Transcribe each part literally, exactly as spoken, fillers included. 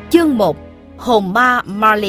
Chương một. Hồn ma Marley.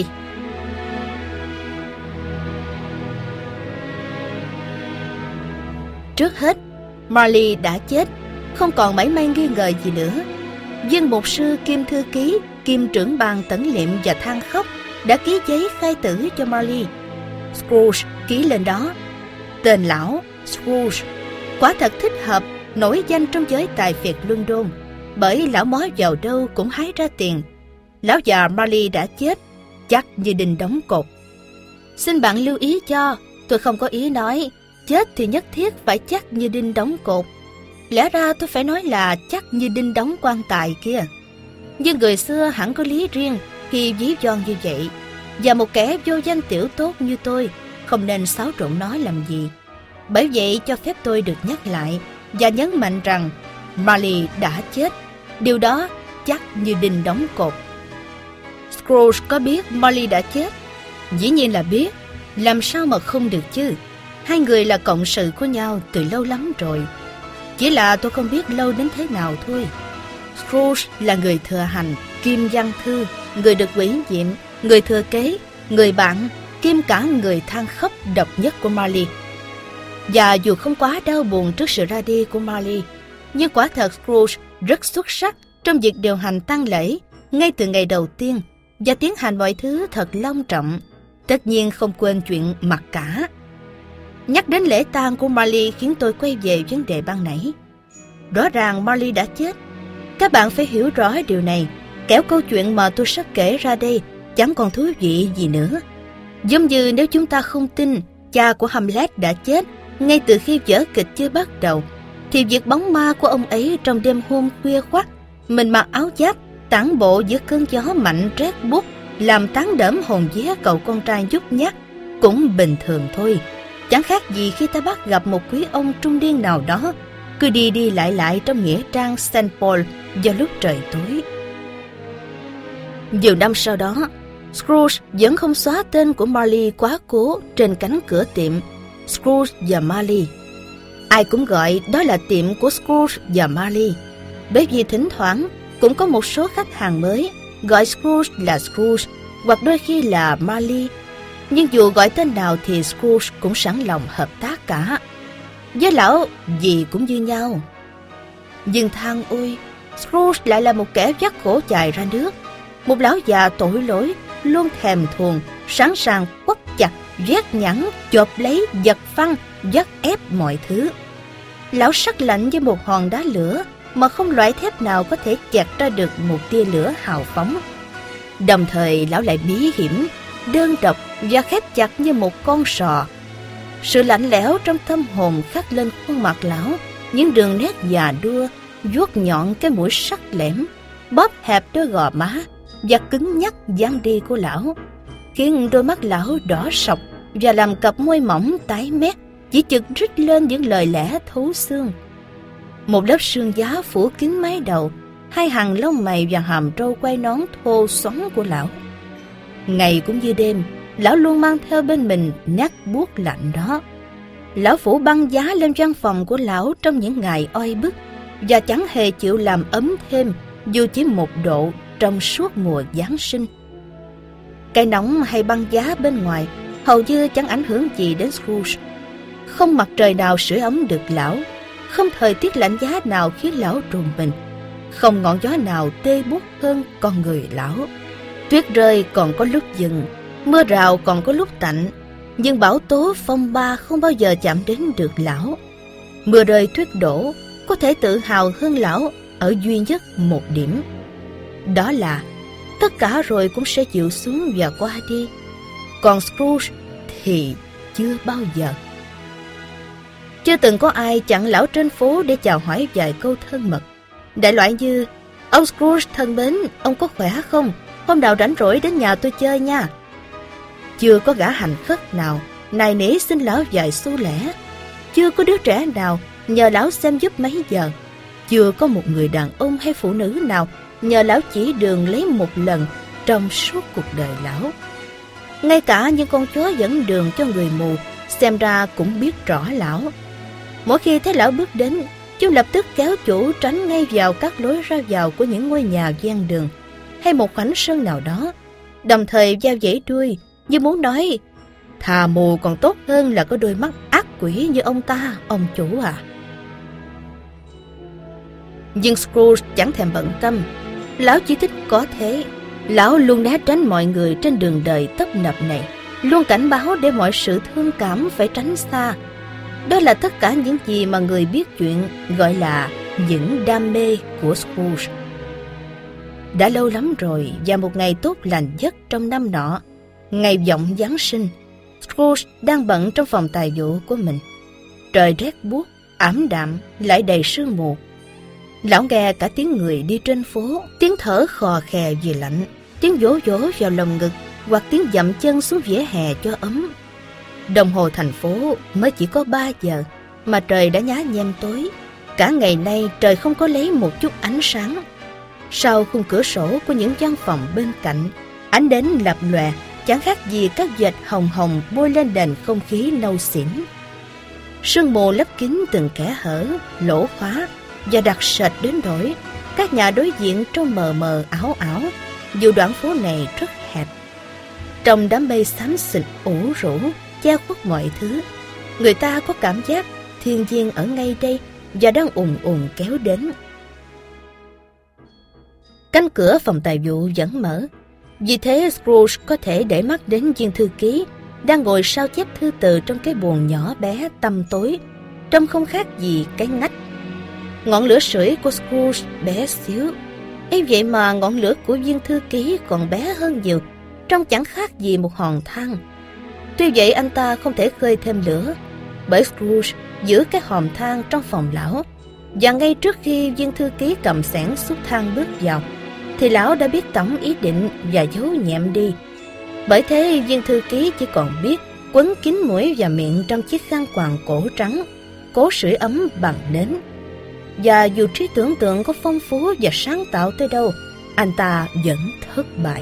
Trước hết, Marley đã chết, không còn mảy may nghi ngờ gì nữa. Viên mục sư kiêm thư ký, kiêm trưởng ban tẩn liệm và than khóc đã ký giấy khai tử cho Marley. Scrooge ký lên đó. Tên lão Scrooge quả thật thích hợp, nổi danh trong giới tài phiệt London, bởi lão mó vào đâu cũng hái ra tiền. Lão già Marley đã chết, chắc như đinh đóng cột. Xin bạn lưu ý cho, tôi không có ý nói chết thì nhất thiết phải chắc như đinh đóng cột. Lẽ ra tôi phải nói là chắc như đinh đóng quan tài kia. Nhưng người xưa hẳn có lý riêng khi ví von như vậy, và một kẻ vô danh tiểu tốt như tôi không nên xáo trộn nó làm gì. Bởi vậy cho phép tôi được nhắc lại và nhấn mạnh rằng Marley đã chết. Điều đó chắc như đinh đóng cột. Scrooge có biết Marley đã chết? Dĩ nhiên là biết. Làm sao mà không được chứ? Hai người là cộng sự của nhau từ lâu lắm rồi. Chỉ là tôi không biết lâu đến thế nào thôi. Scrooge là người thừa hành, kiêm văn thư, người được ủy nhiệm, người thừa kế, người bạn, kiêm cả người than khóc độc nhất của Marley. Và dù không quá đau buồn trước sự ra đi của Marley, nhưng quả thật Scrooge rất xuất sắc trong việc điều hành tang lễ ngay từ ngày đầu tiên và tiến hành mọi thứ thật long trọng. Tất nhiên không quên chuyện mặc cả. Nhắc đến lễ tang của Marley khiến tôi quay về vấn đề ban nãy. Rõ ràng Marley đã chết. Các bạn phải hiểu rõ điều này, kẻo câu chuyện mà tôi sắp kể ra đây chẳng còn thú vị gì nữa. Giống như nếu chúng ta không tin cha của Hamlet đã chết ngay từ khi vở kịch chưa bắt đầu, thì việc bóng ma của ông ấy trong đêm hôm khuya khoắt, mình mặc áo giáp tản bộ giữa cơn gió mạnh rét buốt, làm tán đẫm hồn vía cậu con trai nhút nhát cũng bình thường thôi. Chẳng khác gì khi ta bắt gặp một quý ông trung niên nào đó cứ đi đi lại lại trong nghĩa trang Saint Paul vào lúc trời tối. Nhiều năm sau đó, Scrooge vẫn không xóa tên của Marley quá cố trên cánh cửa tiệm Scrooge và Marley. Ai cũng gọi đó là tiệm của Scrooge và Marley, bởi vì thỉnh thoảng cũng có một số khách hàng mới gọi Scrooge là Scrooge hoặc đôi khi là Marley. Nhưng dù gọi tên nào thì Scrooge cũng sẵn lòng hợp tác cả. Với lão gì cũng như nhau. Nhưng than ôi, Scrooge lại là một kẻ vắt khổ chài ra nước. Một lão già tội lỗi, luôn thèm thuồng, sẵn sàng quất chặt, vét nhẵn, chộp lấy, giật phăng, dắt ép mọi thứ. Lão sắc lạnh như một hòn đá lửa mà không loại thép nào có thể chặt ra được một tia lửa hào phóng. Đồng thời lão lại bí hiểm, đơn độc và khép chặt như một con sò. Sự lạnh lẽo trong tâm hồn khắc lên khuôn mặt lão những đường nét già đua, vuốt nhọn cái mũi sắc lẻm, bóp hẹp đôi gò má và cứng nhắc dáng đi của lão, khiến đôi mắt lão đỏ sọc và làm cặp môi mỏng tái mét chỉ chực rít lên những lời lẽ thấu xương. Một lớp sương giá phủ kín mái đầu, hai hàng lông mày và hàm râu quai nón thô xoắn của lão. Ngày cũng như đêm, lão luôn mang theo bên mình nát buốt lạnh đó. Lão phủ băng giá lên văn phòng của lão trong những ngày oi bức và chẳng hề chịu làm ấm thêm dù chỉ một độ trong suốt mùa Giáng sinh. Cái nóng hay băng giá bên ngoài hầu như chẳng ảnh hưởng gì đến Scrooge. Không mặt trời nào sưởi ấm được lão, không thời tiết lạnh giá nào khiến lão rùng mình, không ngọn gió nào tê buốt hơn con người lão. Tuyết rơi còn có lúc dừng, mưa rào còn có lúc tạnh, nhưng bão tố phong ba không bao giờ chạm đến được lão. Mưa rơi tuyết đổ có thể tự hào hơn lão ở duy nhất một điểm, đó là tất cả rồi cũng sẽ chịu xuống và qua đi. Còn Scrooge thì chưa bao giờ. Chưa từng có ai chặn lão trên phố để chào hỏi vài câu thân mật, đại loại như: "Ông Scrooge thân mến, ông có khỏe không? Hôm nào rảnh rỗi đến nhà tôi chơi nha." Chưa có gã hành khất nào nài nỉ xin lão vài xu lẻ. Chưa có đứa trẻ nào nhờ lão xem giúp mấy giờ. Chưa có một người đàn ông hay phụ nữ nào nhờ lão chỉ đường lấy một lần trong suốt cuộc đời lão. Ngay cả những con chó dẫn đường cho người mù xem ra cũng biết rõ lão. Mỗi khi thấy lão bước đến, chúng lập tức kéo chủ tránh ngay vào các lối ra vào của những ngôi nhà ven đường. hay một khoảnh sân nào đó, đồng thời dao dãy đuôi như muốn nói: thà mù còn tốt hơn là có đôi mắt ác quỷ như ông ta, ông chủ à. Nhưng Scrooge chẳng thèm bận tâm. Lão chỉ thích có thế. Lão luôn né tránh mọi người trên đường đời tấp nập này, luôn cảnh báo để mọi sự thương cảm phải tránh xa. Đó là tất cả những gì mà người biết chuyện gọi là những đam mê của Scrooge. Đã lâu lắm rồi, và một ngày tốt lành nhất trong năm nọ, ngày vọng Giáng sinh, Scrooge đang bận trong phòng tài vụ của mình. Trời rét buốt, ảm đạm, lại đầy sương mù. Lão nghe cả tiếng người đi trên phố, tiếng thở khò khè vì lạnh, tiếng vỗ vỗ vào lồng ngực hoặc tiếng dậm chân xuống vỉa hè cho ấm. Đồng hồ thành phố mới chỉ có ba giờ mà trời đã nhá nhem tối. Cả ngày nay trời không có lấy một chút ánh sáng. Sau khung cửa sổ của những văn phòng bên cạnh, ánh đến lập lòe, chẳng khác gì các vệt hồng hồng bôi lên nền không khí nâu xỉn. Sương mù lấp kín từng kẽ hở, lỗ khóa và đặc sệt đến nỗi các nhà đối diện trông mờ mờ ảo ảo, dù đoạn phố này rất hẹp. Trong đám mây xám xịt ủ rũ che khuất mọi thứ, người ta có cảm giác thiên nhiên ở ngay đây và đang ùn ùn kéo đến. Cánh cửa phòng tài vụ vẫn mở, vì thế Scrooge có thể để mắt đến viên thư ký đang ngồi sao chép thư từ trong cái buồng nhỏ bé tăm tối, trông không khác gì cái ngách. Ngọn lửa sưởi của Scrooge bé xíu, ấy vậy mà ngọn lửa của viên thư ký còn bé hơn nhiều, trông chẳng khác gì một hòn than. Tuy vậy anh ta không thể khơi thêm lửa, bởi Scrooge giữ cái hòm than trong phòng lão, và ngay trước khi viên thư ký cầm xẻng xúc than bước vào, thì lão đã biết tổng ý định và giấu nhẹm đi. Bởi thế viên thư ký chỉ còn biết quấn kín mũi và miệng trong chiếc khăn quàng cổ trắng, cố sưởi ấm bằng nến. Và dù trí tưởng tượng có phong phú và sáng tạo tới đâu, anh ta vẫn thất bại.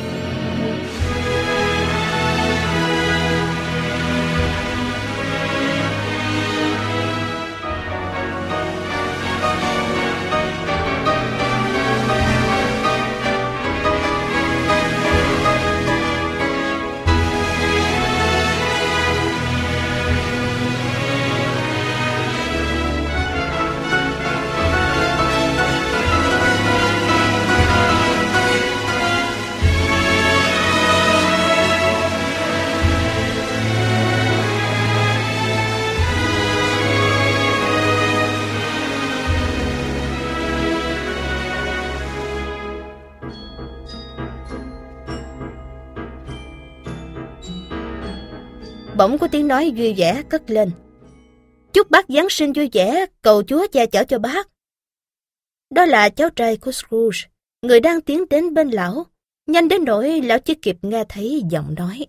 Bỗng có tiếng nói vui vẻ cất lên: "Chúc bác Giáng sinh vui vẻ, cầu Chúa che chở cho bác." Đó là cháu trai của Scrooge, người đang tiến đến bên lão, nhanh đến nỗi lão chỉ kịp nghe thấy giọng nói.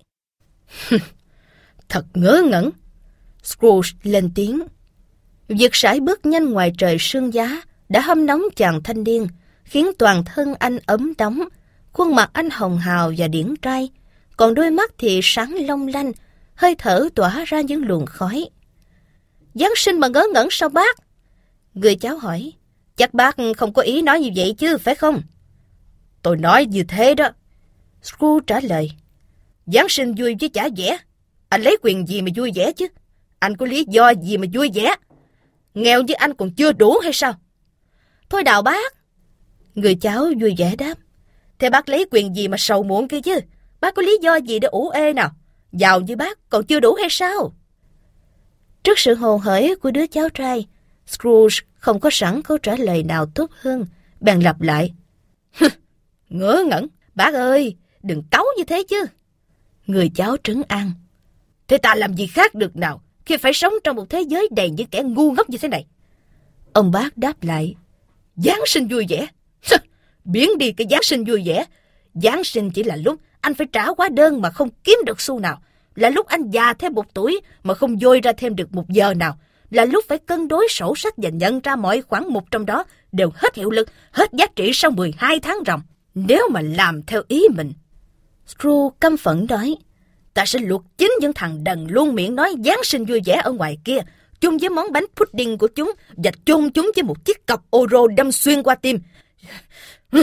"Thật ngớ ngẩn." Scrooge lên tiếng. Việc sải bước nhanh ngoài trời sương giá đã hâm nóng chàng thanh niên, khiến toàn thân anh ấm nóng, khuôn mặt anh hồng hào và điển trai, còn đôi mắt thì sáng long lanh, hơi thở tỏa ra những luồng khói. "Giáng sinh mà ngớ ngẩn sao bác?" Người cháu hỏi. "Chắc bác không có ý nói như vậy chứ, phải không?" "Tôi nói như thế đó." Scrooge trả lời. "Giáng sinh vui chứ chả vẻ. Anh lấy quyền gì mà vui vẻ chứ? Anh có lý do gì mà vui vẻ? Nghèo như anh còn chưa đủ hay sao?" "Thôi đào bác." Người cháu vui vẻ đáp. "Thế bác lấy quyền gì mà sầu muộn kia chứ? Bác có lý do gì để ủ ê nào? Giàu như bác còn chưa đủ hay sao?" Trước sự hồ hởi của đứa cháu trai, Scrooge không có sẵn câu trả lời nào tốt hơn, bèn lặp lại. "Ngớ ngẩn, bác ơi, đừng cáu như thế chứ." Người cháu trấn an. "Thế ta làm gì khác được nào, khi phải sống trong một thế giới đầy những kẻ ngu ngốc như thế này?" Ông bác đáp lại. "Giáng sinh vui vẻ? Biến đi cái Giáng sinh vui vẻ. Giáng sinh chỉ là lúc anh phải trả hóa đơn mà không kiếm được xu nào, là lúc anh già thêm một tuổi mà không dôi ra thêm được một giờ nào, là lúc phải cân đối sổ sách và nhận ra mọi khoản mục trong đó đều hết hiệu lực, hết giá trị sau mười hai tháng ròng. Nếu mà làm theo ý mình." Scrooge căm phẫn nói. "Ta sẽ luộc chính những thằng đần luôn miệng nói Giáng sinh vui vẻ ở ngoài kia, chung với món bánh pudding của chúng, và chôn chúng với một chiếc cọc ô rô đâm xuyên qua tim.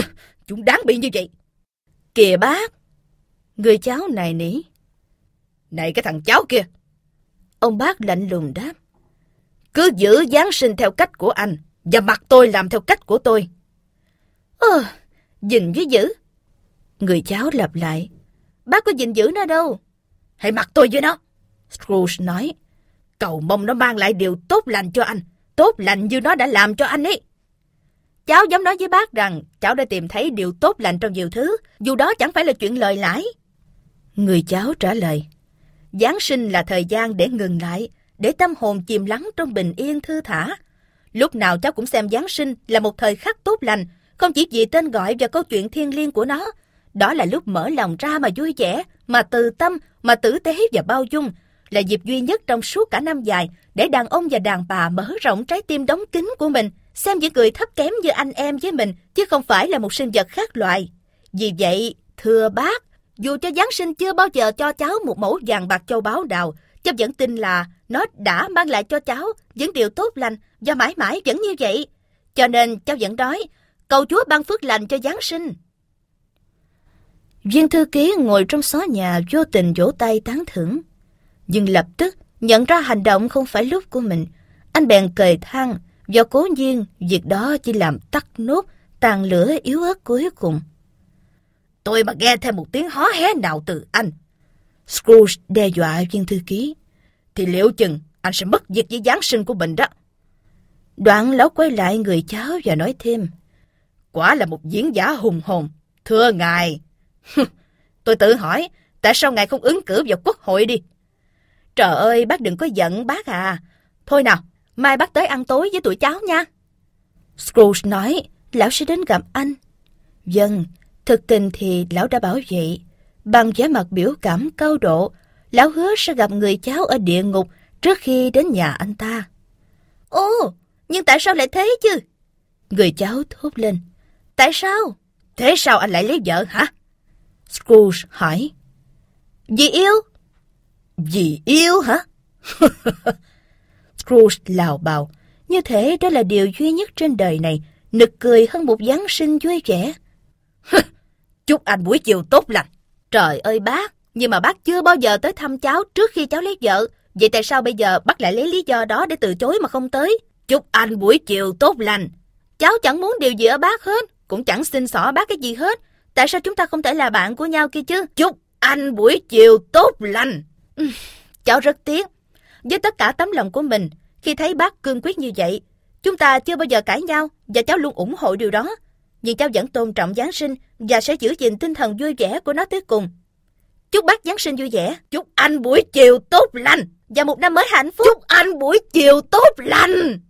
chúng đáng bị như vậy. Kìa bác, người cháu nài nỉ. Này cái thằng cháu kia. Ông bác lạnh lùng đáp. Cứ giữ Giáng sinh theo cách của anh, và mặc tôi làm theo cách của tôi. Ơ, gìn với giữ. Người cháu lặp lại. Bác có gìn giữ nó đâu. Hãy mặc tôi với nó. Scrooge nói. Cầu mong nó mang lại điều tốt lành cho anh, tốt lành như nó đã làm cho anh ấy. Cháu dám nói với bác rằng cháu đã tìm thấy điều tốt lành trong nhiều thứ, dù đó chẳng phải là chuyện lời lãi. Người cháu trả lời. Giáng sinh là thời gian để ngừng lại, để tâm hồn chìm lắng trong bình yên thư thả. Lúc nào cháu cũng xem Giáng sinh là một thời khắc tốt lành, không chỉ vì tên gọi và câu chuyện thiêng liêng của nó. Đó là lúc mở lòng ra mà vui vẻ, mà từ tâm, mà tử tế và bao dung. Là dịp duy nhất trong suốt cả năm dài để đàn ông và đàn bà mở rộng trái tim đóng kín của mình, xem những người thấp kém như anh em với mình, chứ không phải là một sinh vật khác loài. Vì vậy, thưa bác, dù cho Giáng sinh chưa bao giờ cho cháu một mẩu vàng bạc châu báu nào, cháu vẫn tin là nó đã mang lại cho cháu những điều tốt lành và mãi mãi vẫn như vậy. Cho nên cháu vẫn nói, cầu Chúa ban phước lành cho Giáng sinh. Viên thư ký ngồi trong xó nhà vô tình vỗ tay tán thưởng. Nhưng lập tức nhận ra hành động không phải lúc của mình, anh bèn cười than, và cố nhiên việc đó chỉ làm tắt nốt tàn lửa yếu ớt cuối cùng. Tôi mà nghe thêm một tiếng hó hé nào từ anh, Scrooge đe dọa viên thư ký, thì liệu chừng anh sẽ mất việc với Giáng sinh của mình đó. Đoạn lão quay lại người cháu và nói thêm. Quả là một diễn giả hùng hồn, thưa ngài. Tôi tự hỏi, tại sao ngài không ứng cử vào quốc hội đi? Trời ơi, bác đừng có giận bác à. Thôi nào, mai bác tới ăn tối với tụi cháu nha. Scrooge nói, lão sẽ đến gặp anh. Vâng, thực tình thì lão đã bảo vậy. Bằng vẻ mặt biểu cảm cao độ, lão hứa sẽ gặp người cháu ở địa ngục trước khi đến nhà anh ta. Ồ, nhưng tại sao lại thế chứ? Người cháu thốt lên. Tại sao? Thế sao anh lại lấy vợ hả? Scrooge hỏi. Vì yêu. Vì yêu hả? Scrooge lào bào, như thể đó là điều duy nhất trên đời này nực cười hơn một Giáng sinh vui vẻ. Chúc anh buổi chiều tốt lành. Trời ơi bác, nhưng mà bác chưa bao giờ tới thăm cháu trước khi cháu lấy vợ. Vậy tại sao bây giờ bác lại lấy lý do đó để từ chối mà không tới? Chúc anh buổi chiều tốt lành. Cháu chẳng muốn điều gì ở bác hết, cũng chẳng xin xỏ bác cái gì hết. Tại sao chúng ta không thể là bạn của nhau kia chứ? Chúc anh buổi chiều tốt lành. Ừ, cháu rất tiếc. Với tất cả tấm lòng của mình, khi thấy bác cương quyết như vậy, chúng ta chưa bao giờ cãi nhau và cháu luôn ủng hộ điều đó. Nhưng cháu vẫn tôn trọng Giáng sinh và sẽ giữ gìn tinh thần vui vẻ của nó tới cùng. Chúc bác Giáng sinh vui vẻ. Chúc anh buổi chiều tốt lành. Và một năm mới hạnh phúc. Chúc anh buổi chiều tốt lành.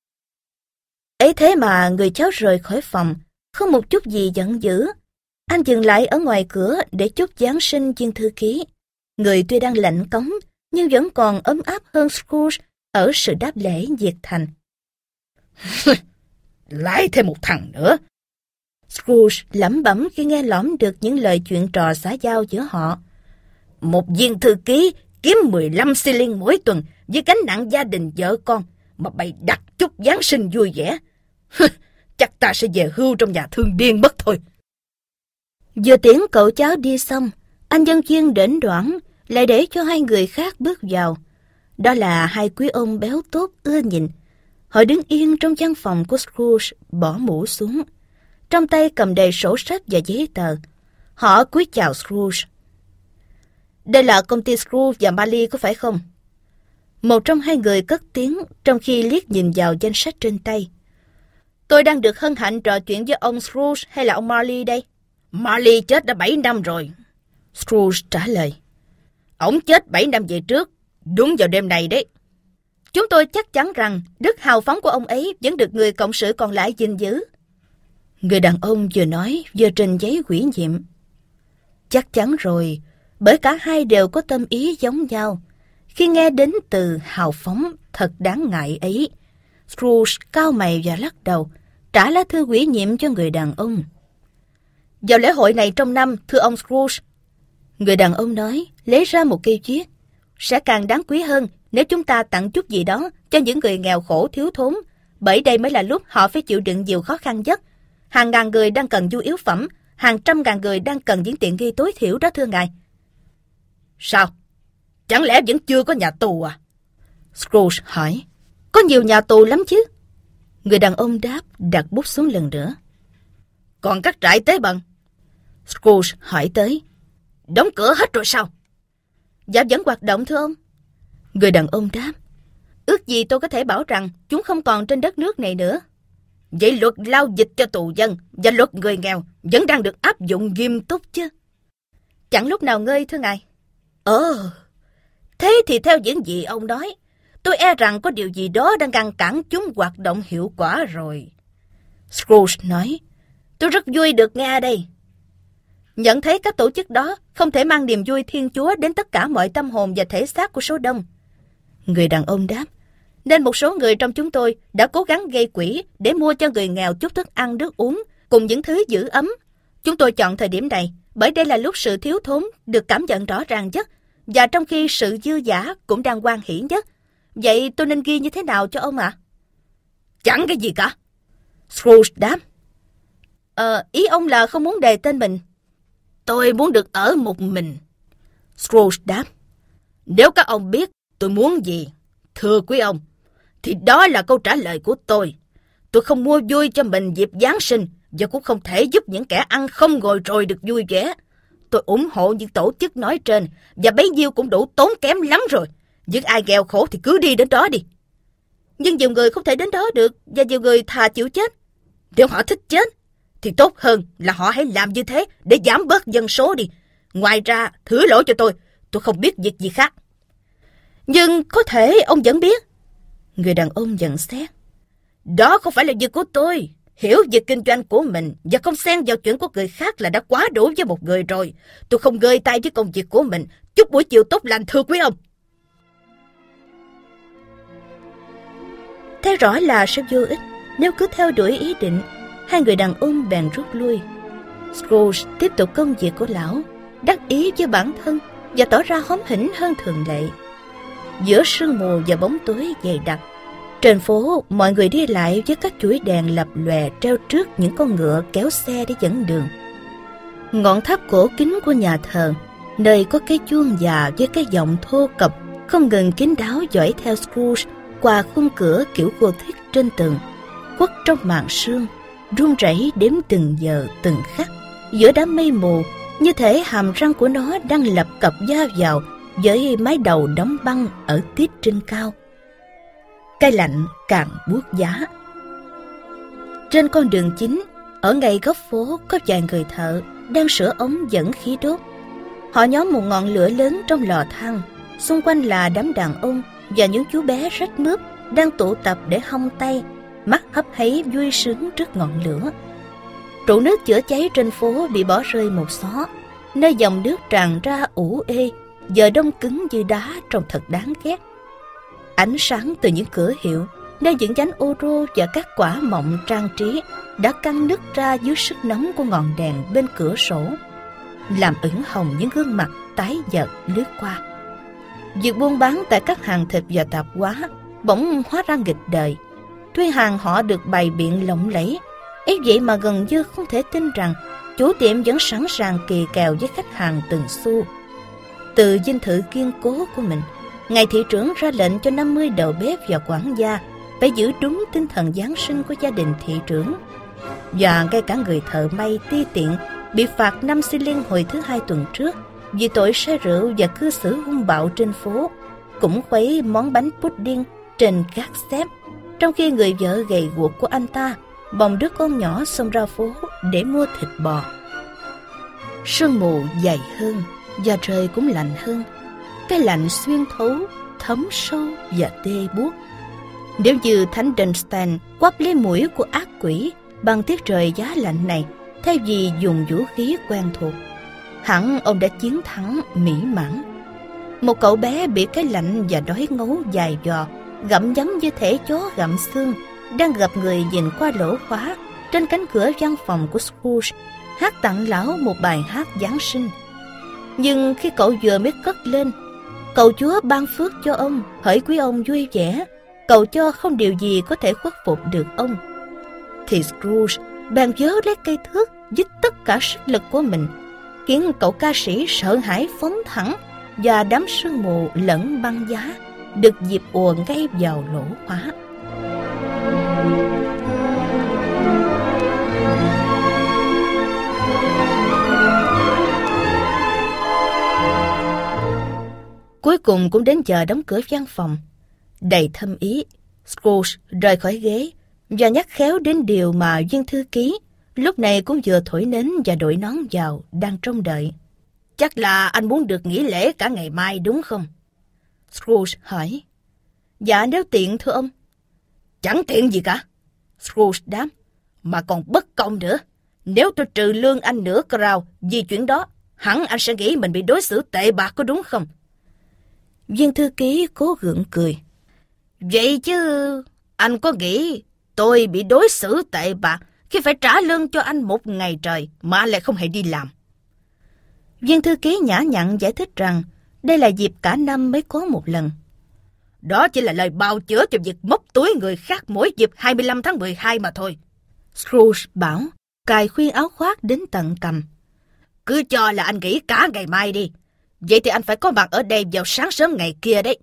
Ấy thế mà người cháu rời khỏi phòng, không một chút gì giận dữ. Anh dừng lại ở ngoài cửa để chúc Giáng sinh viên thư ký. Người tuy đang lạnh cống, nhưng vẫn còn ấm áp hơn Scrooge ở sự đáp lễ nhiệt thành. Lại thêm một thằng nữa. Scrooge lẩm bẩm khi nghe lỏm được những lời chuyện trò xã giao giữa họ. Một viên thư ký kiếm mười lăm xi lin mỗi tuần với gánh nặng gia đình vợ con, mà bày đặt chúc Giáng sinh vui vẻ. Chắc ta sẽ về hưu trong nhà thương điên mất thôi. Vừa tiễn cậu cháu đi xong, anh dân chuyên đỉnh đoản lại để cho hai người khác bước vào. Đó là hai quý ông béo tốt ưa nhìn. Họ đứng yên trong văn phòng của Scrooge, bỏ mũ xuống. Trong tay cầm đầy sổ sách và giấy tờ. Họ cúi chào Scrooge. Đây là công ty Scrooge và Marley có phải không? Một trong hai người cất tiếng trong khi liếc nhìn vào danh sách trên tay. Tôi đang được hân hạnh trò chuyện với ông Scrooge hay là ông Marley đây? Marley chết đã bảy năm rồi. Scrooge trả lời. Ông chết bảy năm về trước, đúng vào đêm này đấy. Chúng tôi chắc chắn rằng đức hào phóng của ông ấy vẫn được người cộng sự còn lại gìn giữ. Người đàn ông vừa nói vừa trình giấy ủy nhiệm. Chắc chắn rồi, bởi cả hai đều có tâm ý giống nhau. Khi nghe đến từ hào phóng thật đáng ngại ấy, Scrooge cau mày và lắc đầu, trả lá thư ủy nhiệm cho người đàn ông. Vào lễ hội này trong năm, thưa ông Scrooge, người đàn ông nói, lấy ra một cây viết. Sẽ càng đáng quý hơn nếu chúng ta tặng chút gì đó cho những người nghèo khổ thiếu thốn, bởi đây mới là lúc họ phải chịu đựng nhiều khó khăn nhất. Hàng ngàn người đang cần nhu yếu phẩm, hàng trăm ngàn người đang cần những tiện nghi tối thiểu đó thưa ngài. Sao? Chẳng lẽ vẫn chưa có nhà tù à? Scrooge hỏi. Có nhiều nhà tù lắm chứ. Người đàn ông đáp, đặt bút xuống lần nữa. Còn các trại tế bần? Scrooge hỏi tới. Đóng cửa hết rồi sao? Dạ vẫn hoạt động thưa ông. Người đàn ông đáp. Ước gì tôi có thể bảo rằng chúng không còn trên đất nước này nữa. Vậy luật lao dịch cho tù dân và luật người nghèo vẫn đang được áp dụng nghiêm túc chứ? Chẳng lúc nào ngơi thưa ngài. Ờ, thế thì theo những gì ông nói, tôi e rằng có điều gì đó đang ngăn cản chúng hoạt động hiệu quả rồi. Scrooge nói. Tôi rất vui được nghe đây. Nhận thấy các tổ chức đó không thể mang niềm vui Thiên Chúa đến tất cả mọi tâm hồn và thể xác của số đông. Người đàn ông đáp. Nên một số người trong chúng tôi đã cố gắng gây quỹ để mua cho người nghèo chút thức ăn nước uống cùng những thứ giữ ấm. Chúng tôi chọn thời điểm này bởi đây là lúc sự thiếu thốn được cảm nhận rõ ràng nhất, và trong khi sự dư dả cũng đang hoan hỉ nhất. Vậy tôi nên ghi như thế nào cho ông ạ? À? Chẳng cái gì cả. Scrooge đáp. Ờ, ý ông là không muốn đề tên mình. Tôi muốn được ở một mình. Scrooge đáp. Nếu các ông biết tôi muốn gì, thưa quý ông, thì đó là câu trả lời của tôi. Tôi không mua vui cho mình dịp Giáng sinh, và cũng không thể giúp những kẻ ăn không ngồi rồi được vui vẻ. Tôi ủng hộ những tổ chức nói trên, và bấy nhiêu cũng đủ tốn kém lắm rồi. Những ai nghèo khổ thì cứ đi đến đó đi. Nhưng nhiều người không thể đến đó được, và nhiều người thà chịu chết. Nếu họ thích chết, thì tốt hơn là họ hãy làm như thế để giảm bớt dân số đi. Ngoài ra, thứ lỗi cho tôi, tôi không biết việc gì khác. Nhưng có thể ông vẫn biết. Người đàn ông nhận xét. Đó không phải là việc của tôi. Hiểu việc kinh doanh của mình và không xen vào chuyện của người khác là đã quá đủ với một người rồi. Tôi không gơi tay với công việc của mình. Chúc buổi chiều tốt lành thưa quý ông. Thế rõ là sẽ vô ích nếu cứ theo đuổi ý định. Hai người đàn ông bèn rút lui. Scrooge tiếp tục công việc của lão, đắc ý với bản thân và tỏ ra hóm hỉnh hơn thường lệ. Giữa sương mù và bóng tối dày đặc, trên phố mọi người đi lại với các chuỗi đèn lập lòe treo trước những con ngựa kéo xe để dẫn đường. Ngọn tháp cổ kính của nhà thờ, nơi có cái chuông già với cái giọng thô cộc không ngừng kín đáo dõi theo Scrooge qua khung cửa kiểu Gothic trên tường, khuất trong màn sương, run rẩy đếm từng giờ từng khắc giữa đám mây mù, như thể hàm răng của nó đang lập cập va vào với mái đầu đóng băng ở tiết trên cao. Cái lạnh càng buốt giá. Trên con đường chính, ở ngay góc phố có vài người thợ đang sửa ống dẫn khí đốt. Họ nhóm một ngọn lửa lớn trong lò than, xung quanh là đám đàn ông và những chú bé rách mướp đang tụ tập để hong tay, mắt hấp háy vui sướng trước ngọn lửa. Trụ nước chữa cháy trên phố bị bỏ rơi một xó, nơi dòng nước tràn ra ủ ê, giờ đông cứng như đá trông thật đáng ghét. Ánh sáng từ những cửa hiệu, nơi những nhánh ô rô và các quả mọng trang trí đã căng nứt ra dưới sức nóng của ngọn đèn bên cửa sổ, làm ửng hồng những gương mặt tái nhợt lướt qua. Việc buôn bán tại các hàng thịt và tạp hóa bỗng hóa ra nghịch đời. Tuy hàng họ được bày biện lộng lẫy, ấy vậy mà gần như không thể tin rằng chủ tiệm vẫn sẵn sàng kỳ kèo với khách hàng từng xu. Từ dinh thự kiên cố của mình, ngài thị trưởng ra lệnh cho năm mươi đầu bếp và quản gia phải giữ đúng tinh thần Giáng sinh của gia đình thị trưởng. Và ngay cả người thợ may ti tiện bị phạt năm xi linh hồi thứ hai tuần trước vì tội say rượu và cư xử hung bạo trên phố cũng khuấy món bánh pudding trên gác xếp, trong khi người vợ gầy guộc của anh ta bồng đứa con nhỏ xông ra phố để mua thịt bò. Sương mù dày hơn và trời cũng lạnh hơn. Cái lạnh xuyên thấu, thấm sâu và tê buốt. Nếu như Thánh Dunstan quắp lấy mũi của ác quỷ bằng tiết trời giá lạnh này thay vì dùng vũ khí quen thuộc, hẳn ông đã chiến thắng mỹ mãn. Một cậu bé bị cái lạnh và đói ngấu dài dò, gặm nhấm như thể chó gặm xương, đang gặp người nhìn qua lỗ khóa trên cánh cửa văn phòng của Scrooge, hát tặng lão một bài hát Giáng sinh. Nhưng khi cậu vừa mới cất lên, cầu Chúa ban phước cho ông, hỡi quý ông vui vẻ, cầu cho không điều gì có thể khuất phục được ông, thì Scrooge bèn vớ lấy cây thước dích tất cả sức lực của mình, khiến cậu ca sĩ sợ hãi phóng thẳng, và đám sương mù lẫn băng giá được dịp ùa ngay vào lỗ khóa. Cuối cùng cũng đến giờ đóng cửa văn phòng. Đầy thâm ý, Scrooge rời khỏi ghế và nhắc khéo đến điều mà viên thư ký lúc này cũng vừa thổi nến và đội nón vào, đang trông đợi. Chắc là anh muốn được nghỉ lễ cả ngày mai đúng không? Scrooge hỏi. Dạ nếu tiện thưa ông. Chẳng tiện gì cả, Scrooge đáp, mà còn bất công nữa. Nếu tôi trừ lương anh nửa crown vì chuyện đó, hẳn anh sẽ nghĩ mình bị đối xử tệ bạc có đúng không? Viên thư ký cố gượng cười. Vậy chứ anh có nghĩ tôi bị đối xử tệ bạc khi phải trả lương cho anh một ngày trời mà lại không hề đi làm? Viên thư ký nhã nhặn giải thích rằng đây là dịp cả năm mới có một lần. Đó chỉ là lời bào chữa cho việc móc túi người khác mỗi dịp hai mươi lăm tháng mười hai mà thôi, Scrooge bảo, cài khuyên áo khoác đến tận cằm. Cứ cho là anh nghỉ cả ngày mai đi. Vậy thì anh phải có mặt ở đây vào sáng sớm ngày kia đấy.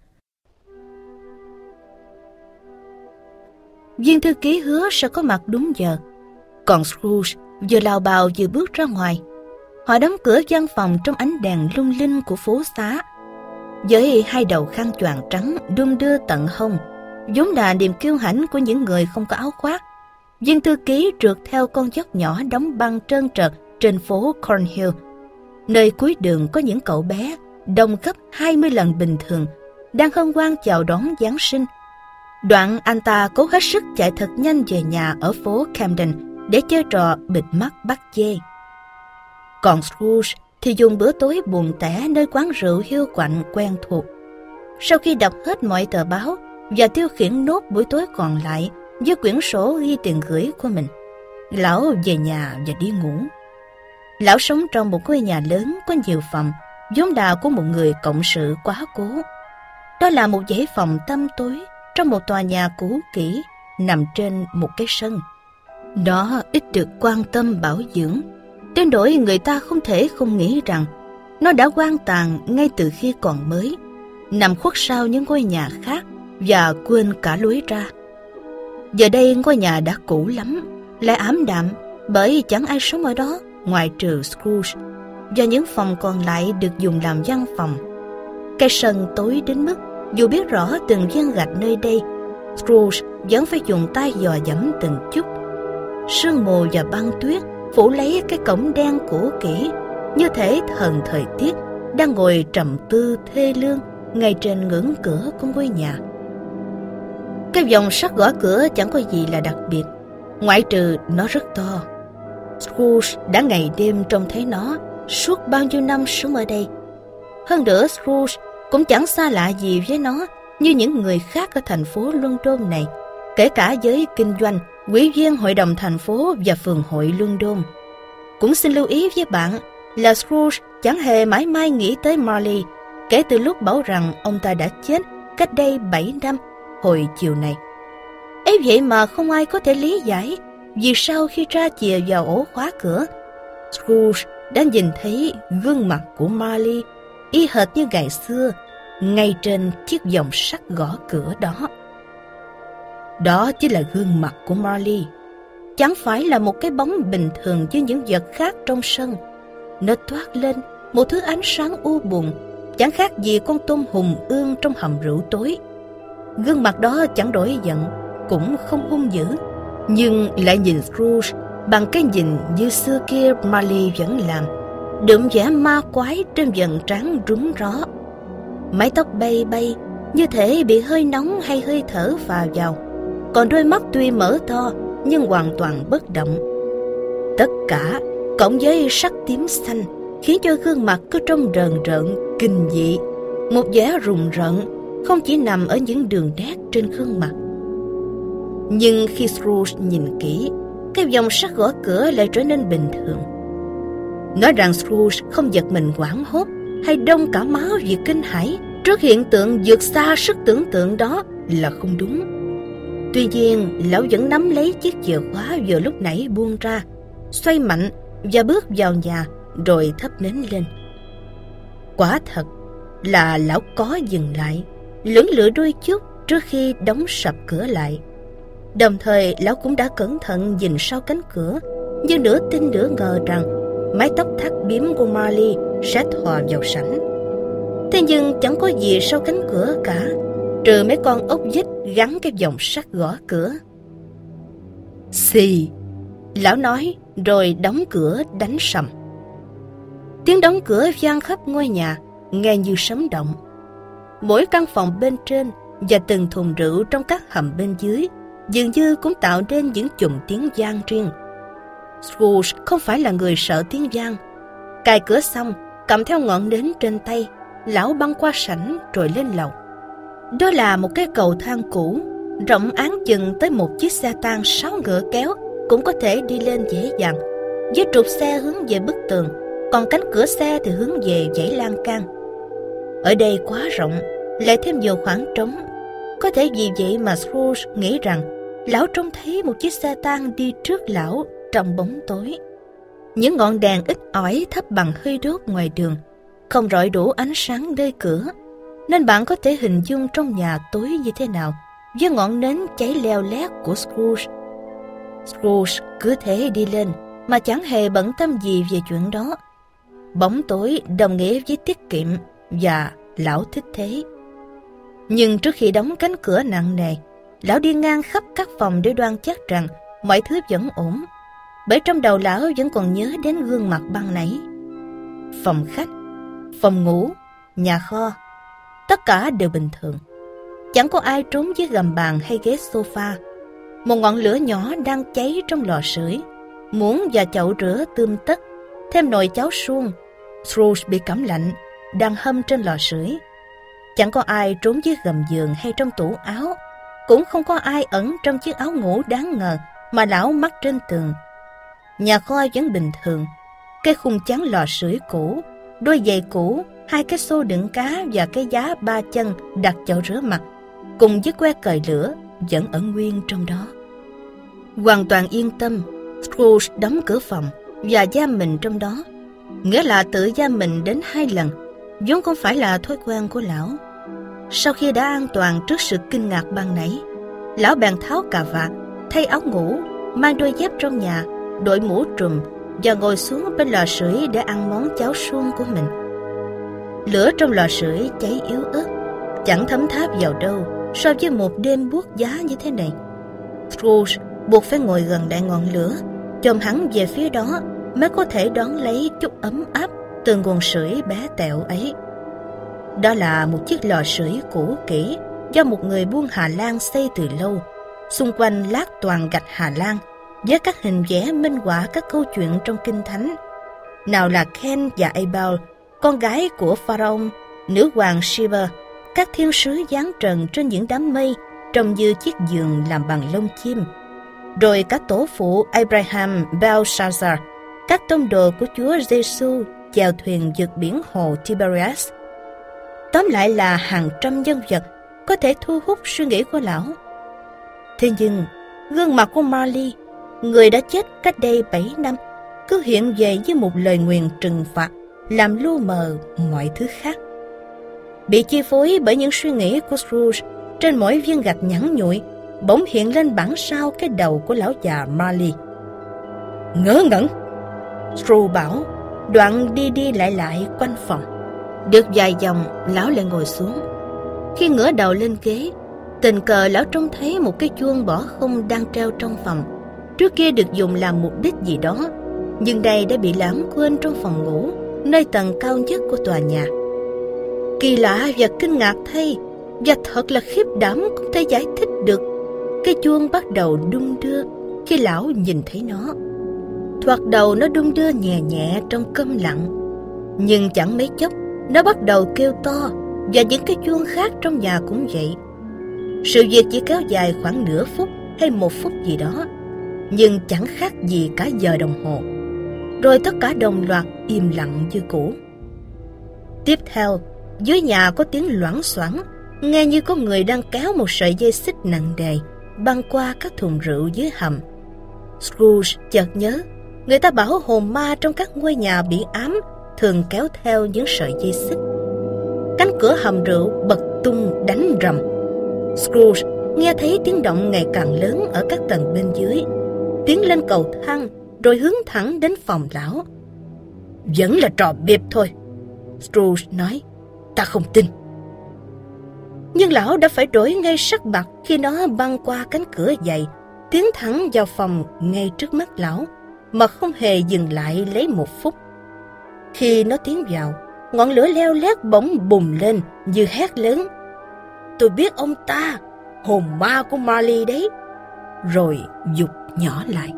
Viên thư ký hứa sẽ có mặt đúng giờ. Còn Scrooge vừa lào bào vừa bước ra ngoài. Họ đóng cửa văn phòng trong ánh đèn lung linh của phố xá. Với hai đầu khăn choàng trắng đung đưa tận hông, vốn là niềm kiêu hãnh của những người không có áo khoác, viên thư ký trượt theo con dốc nhỏ đóng băng trơn trượt trên phố Cornhill. Nơi cuối đường có những cậu bé đông gấp hai mươi lần bình thường đang hân hoan chào đón Giáng sinh. Đoạn anh ta cố hết sức chạy thật nhanh về nhà ở phố Camden để chơi trò bịt mắt bắt dê. Còn Scrooge thì dùng bữa tối buồn tẻ nơi quán rượu hiu quạnh quen thuộc. Sau khi đọc hết mọi tờ báo và tiêu khiển nốt buổi tối còn lại với quyển sổ ghi tiền gửi của mình, lão về nhà và đi ngủ. Lão sống trong một ngôi nhà lớn có nhiều phòng, vốn là của một người cộng sự quá cố. Đó là một dãy phòng tăm tối trong một tòa nhà cũ kỹ nằm trên một cái sân. Nó ít được quan tâm bảo dưỡng, đến nỗi người ta không thể không nghĩ rằng nó đã hoang tàn ngay từ khi còn mới, nằm khuất sau những ngôi nhà khác và quên cả lối ra. Giờ đây ngôi nhà đã cũ lắm, lại ảm đạm bởi chẳng ai sống ở đó ngoại trừ Scrooge, và những phòng còn lại được dùng làm văn phòng. Cái sân tối đến mức dù biết rõ từng viên gạch nơi đây, Scrooge vẫn phải dùng tay dò dẫm từng chút. Sương mù và băng tuyết phủ lấy cái cổng đen cũ kỹ, như thể thần thời tiết đang ngồi trầm tư thê lương ngay trên ngưỡng cửa của ngôi nhà. Cái vòng sắt gõ cửa chẳng có gì là đặc biệt, ngoại trừ nó rất to. Scrooge đã ngày đêm trông thấy nó suốt bao nhiêu năm sống ở đây. Hơn nữa, Scrooge cũng chẳng xa lạ gì với nó như những người khác ở thành phố London này, kể cả giới kinh doanh, ủy viên hội đồng thành phố và phường hội London. Cũng xin lưu ý với bạn là Scrooge chẳng hề mãi mai nghĩ tới Marley kể từ lúc bảo rằng ông ta đã chết cách đây bảy năm hồi chiều này. Ấy vậy mà không ai có thể lý giải vì sao khi tra chìa vào ổ khóa cửa, Scrooge đã nhìn thấy gương mặt của Marley y hệt như ngày xưa ngay trên chiếc vòng sắt gõ cửa đó. Đó chính là gương mặt của Marley, chẳng phải là một cái bóng bình thường như những vật khác trong sân. Nó toát lên một thứ ánh sáng u buồn, chẳng khác gì con tôm hùm ương trong hầm rượu tối. Gương mặt đó chẳng đổi giận, cũng không hung dữ, nhưng lại nhìn Scrooge bằng cái nhìn như xưa kia Marley vẫn làm, đượm vẻ ma quái trên vầng trán rúng ró. Mái tóc bay bay như thể bị hơi nóng hay hơi thở phà vào, còn đôi mắt tuy mở to nhưng hoàn toàn bất động. Tất cả cộng với sắc tím xanh khiến cho gương mặt cứ trông rờn rợn kinh dị. Một vẻ rùng rợn không chỉ nằm ở những đường nét trên gương mặt. Nhưng khi Scrooge nhìn kỹ, cái vòng sắt gõ cửa lại trở nên bình thường. Nói rằng Scrooge không giật mình hoảng hốt hay đông cả máu vì kinh hãi trước hiện tượng vượt xa sức tưởng tượng đó là không đúng. Tuy nhiên, lão vẫn nắm lấy chiếc chìa khóa vừa lúc nãy buông ra, xoay mạnh và bước vào nhà, rồi thắp nến lên. Quả thật là lão có dừng lại, lưỡng lự đôi chút trước khi đóng sập cửa lại. Đồng thời lão cũng đã cẩn thận nhìn sau cánh cửa, như nửa tin nửa ngờ rằng mái tóc thắt bím của Marley sẽ thò vào sảnh. Thế nhưng chẳng có gì sau cánh cửa cả, trừ mấy con ốc vít gắn cái vòng sắt gõ cửa. Xì, lão nói rồi đóng cửa đánh sầm. Tiếng đóng cửa vang khắp ngôi nhà, nghe như sấm động. Mỗi căn phòng bên trên và từng thùng rượu trong các hầm bên dưới dường như cũng tạo nên những chùm tiếng vang riêng. Scrooge không phải là người sợ tiếng vang. Cài cửa xong, cầm theo ngọn nến trên tay, lão băng qua sảnh rồi lên lầu. Đó là một cái cầu thang cũ, rộng áng chừng tới một chiếc xe tang sáu ngựa kéo cũng có thể đi lên dễ dàng, với trục xe hướng về bức tường, còn cánh cửa xe thì hướng về dãy lan can. Ở đây quá rộng, lại thêm nhiều khoảng trống. Có thể vì vậy mà Scrooge nghĩ rằng lão trông thấy một chiếc xe tang đi trước lão trong bóng tối. Những ngọn đèn ít ỏi thắp bằng hơi đốt ngoài đường không rọi đủ ánh sáng nơi cửa, nên bạn có thể hình dung trong nhà tối như thế nào với ngọn nến cháy leo lét của Scrooge. Scrooge cứ thế đi lên mà chẳng hề bận tâm gì về chuyện đó. Bóng tối đồng nghĩa với tiết kiệm và lão thích thế. Nhưng trước khi đóng cánh cửa nặng nề, lão đi ngang khắp các phòng để đoan chắc rằng mọi thứ vẫn ổn, bởi trong đầu lão vẫn còn nhớ đến gương mặt ban nãy. Phòng khách, phòng ngủ, nhà kho, tất cả đều bình thường. Chẳng có ai trốn dưới gầm bàn hay ghế sofa. Một ngọn lửa nhỏ đang cháy trong lò sưởi, muỗng và chậu rửa tươm tất, thêm nồi cháo suông. Scrooge bị cảm lạnh, đang hâm trên lò sưởi. Chẳng có ai trốn dưới gầm giường hay trong tủ áo, cũng không có ai ẩn trong chiếc áo ngủ đáng ngờ mà lão mắc trên tường. Nhà kho vẫn bình thường, cái khung chắn lò sưởi cũ, đôi giày cũ, hai cái xô đựng cá và cái giá ba chân đặt chậu rửa mặt, cùng với que cời lửa vẫn ở nguyên trong đó. Hoàn toàn yên tâm, Scrooge đóng cửa phòng và giam mình trong đó, nghĩa là tự giam mình đến hai lần, vốn không phải là thói quen của lão. Sau khi đã an toàn trước sự kinh ngạc ban nãy, lão bèn tháo cà vạt, thay áo ngủ, mang đôi dép trong nhà, đội mũ trùm và ngồi xuống bên lò sưởi để ăn món cháo suông của mình. Lửa trong lò sưởi cháy yếu ớt, chẳng thấm tháp vào đâu so với một đêm buốt giá như thế này. Scrooge buộc phải ngồi gần đại ngọn lửa, chồm hẳn về phía đó mới có thể đón lấy chút ấm áp từ nguồn sưởi bé tẹo ấy. Đó là một chiếc lò sưởi cũ kỹ do một người buôn Hà Lan xây từ lâu, xung quanh lát toàn gạch Hà Lan với các hình vẽ minh họa các câu chuyện trong Kinh Thánh. Nào là Ken và Abel, con gái của Pharaoh, nữ hoàng Sheba, các thiên sứ giáng trần trên những đám mây trông như chiếc giường làm bằng lông chim, rồi cả tổ phụ Abraham, Belshazzar, các tông đồ của Chúa Giêsu chèo thuyền vượt biển hồ Tiberias. Tóm lại là hàng trăm nhân vật có thể thu hút suy nghĩ của lão. Thế nhưng gương mặt của Marley, người đã chết cách đây bảy năm, cứ hiện về với một lời nguyền trừng phạt, làm lu mờ mọi thứ khác. Bị chi phối bởi những suy nghĩ của Scrooge, trên mỗi viên gạch nhẵn nhụi bỗng hiện lên bản sao cái đầu của lão già Marley. Ngớ ngẩn, Scrooge bảo, đoạn đi đi lại lại quanh phòng. Được vài vòng, lão lại ngồi xuống. Khi ngửa đầu lên ghế, tình cờ lão trông thấy một cái chuông bỏ không đang treo trong phòng. Trước kia được dùng làm mục đích gì đó, nhưng đây đã bị lãng quên trong phòng ngủ, nơi tầng cao nhất của tòa nhà. Kỳ lạ và kinh ngạc thay, và thật là khiếp đảm không thể giải thích được, cái chuông bắt đầu đung đưa khi lão nhìn thấy nó. Thoạt đầu nó đung đưa nhẹ nhẹ trong câm lặng, nhưng chẳng mấy chốc nó bắt đầu kêu to, và những cái chuông khác trong nhà cũng vậy. Sự việc chỉ kéo dài khoảng nửa phút hay một phút gì đó, nhưng chẳng khác gì cả giờ đồng hồ. Rồi tất cả đồng loạt im lặng như cũ. Tiếp theo, dưới nhà có tiếng loảng xoảng, nghe như có người đang kéo một sợi dây xích nặng nề, băng qua các thùng rượu dưới hầm. Scrooge chợt nhớ, người ta bảo hồn ma trong các ngôi nhà bị ám thường kéo theo những sợi dây xích. Cánh cửa hầm rượu bật tung đánh rầm. Scrooge nghe thấy tiếng động ngày càng lớn ở các tầng bên dưới, tiến lên cầu thang rồi hướng thẳng đến phòng lão. Vẫn là trò biệp thôi, Scrooge nói, ta không tin. Nhưng lão đã phải đổi ngay sắc mặt khi nó băng qua cánh cửa dày, tiến thẳng vào phòng ngay trước mắt lão, mà không hề dừng lại lấy một phút. Khi nó tiến vào, ngọn lửa leo lét bỗng bùng lên như hét lớn: Tôi biết ông ta, hồn ma của Marley đấy. Rồi dục nhỏ lại.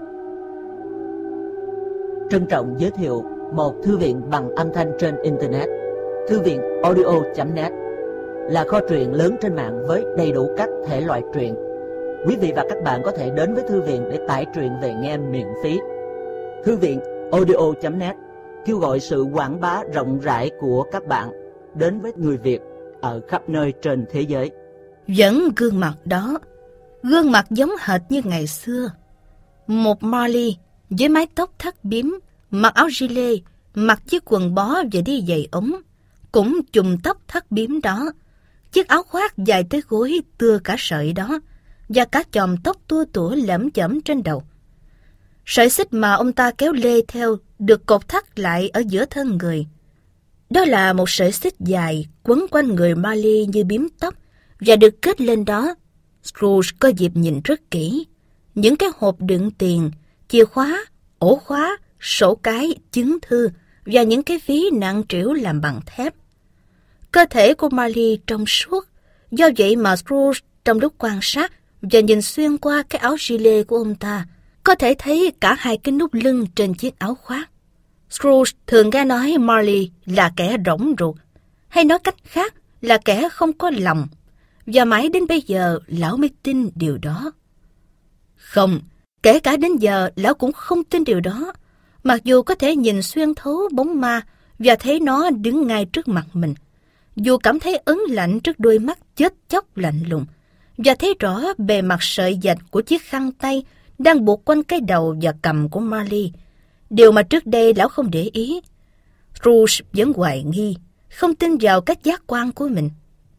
Trân trọng giới thiệu một thư viện bằng âm thanh trên Internet. Thư viện audio chấm net là kho truyện lớn trên mạng với đầy đủ các thể loại truyện. Quý vị và các bạn có thể đến với thư viện để tải truyện về nghe miễn phí. Thư viện audio chấm net kêu gọi sự quảng bá rộng rãi của các bạn đến với người Việt ở khắp nơi trên thế giới. Vẫn gương mặt đó, gương mặt giống hệt như ngày xưa. Một Marley với mái tóc thắt bím, mặc áo gilet, mặc chiếc quần bó và đi giày ống, cũng chùm tóc thắt bím đó, chiếc áo khoác dài tới gối tưa cả sợi đó, và cả chòm tóc tua tủa lởm chởm trên đầu. Sợi xích mà ông ta kéo lê theo được cột thắt lại ở giữa thân người. Đó là một sợi xích dài quấn quanh người Marley như bím tóc và được kết lên đó. Scrooge có dịp nhìn rất kỹ. Những cái hộp đựng tiền, chìa khóa, ổ khóa, sổ cái, chứng thư và những cái ví nặng trĩu làm bằng thép. Cơ thể của Marley trong suốt, do vậy mà Scrooge trong lúc quan sát và nhìn xuyên qua cái áo gilet của ông ta, có thể thấy cả hai cái nút lưng trên chiếc áo khoác. Scrooge thường nghe nói Marley là kẻ rỗng ruột, hay nói cách khác là kẻ không có lòng, và mãi đến bây giờ lão mới tin điều đó. Không, kể cả đến giờ lão cũng không tin điều đó, mặc dù có thể nhìn xuyên thấu bóng ma và thấy nó đứng ngay trước mặt mình, dù cảm thấy ớn lạnh trước đôi mắt chết chóc lạnh lùng, và thấy rõ bề mặt sợi dạch của chiếc khăn tay đang buộc quanh cái đầu và cằm của Marley, điều mà trước đây lão không để ý. Scrooge vẫn hoài nghi, không tin vào các giác quan của mình.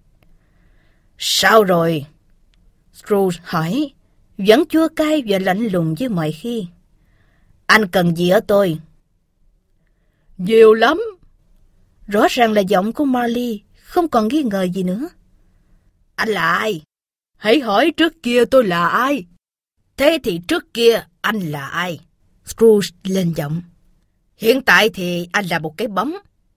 Sao rồi? Scrooge hỏi, vẫn chua cay và lạnh lùng như mọi khi. Anh cần gì ở tôi? Nhiều lắm. Rõ ràng là giọng của Marley không còn nghi ngờ gì nữa. Anh là ai? Hãy hỏi trước kia tôi là ai? Thế thì trước kia anh là ai? Scrooge lên giọng. Hiện tại thì anh là một cái bóng.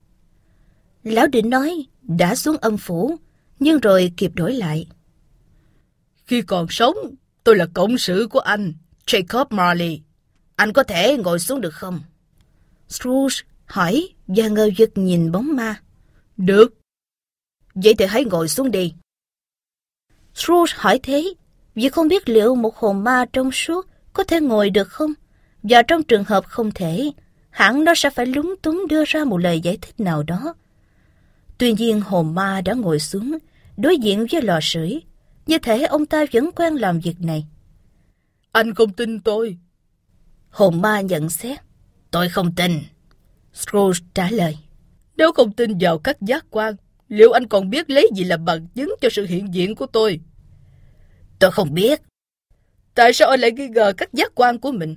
Lão định nói đã xuống âm phủ, nhưng rồi kịp đổi lại. Khi còn sống, tôi là cộng sự của anh, Jacob Marley. Anh có thể ngồi xuống được không? Scrooge hỏi và ngơ vực nhìn bóng ma. Được. Vậy thì hãy ngồi xuống đi. Scrooge hỏi thế vì không biết liệu một hồn ma trong suốt có thể ngồi được không, và trong trường hợp không thể, hẳn nó sẽ phải lúng túng đưa ra một lời giải thích nào đó. Tuy nhiên hồn ma đã ngồi xuống, đối diện với lò sưởi, như thể ông ta vẫn quen làm việc này. Anh không tin tôi. Hồn ma nhận xét. Tôi không tin. Scrooge trả lời. Nếu không tin vào các giác quan, liệu anh còn biết lấy gì làm bằng chứng cho sự hiện diện của tôi? Tôi không biết. Tại sao anh lại nghi ngờ các giác quan của mình?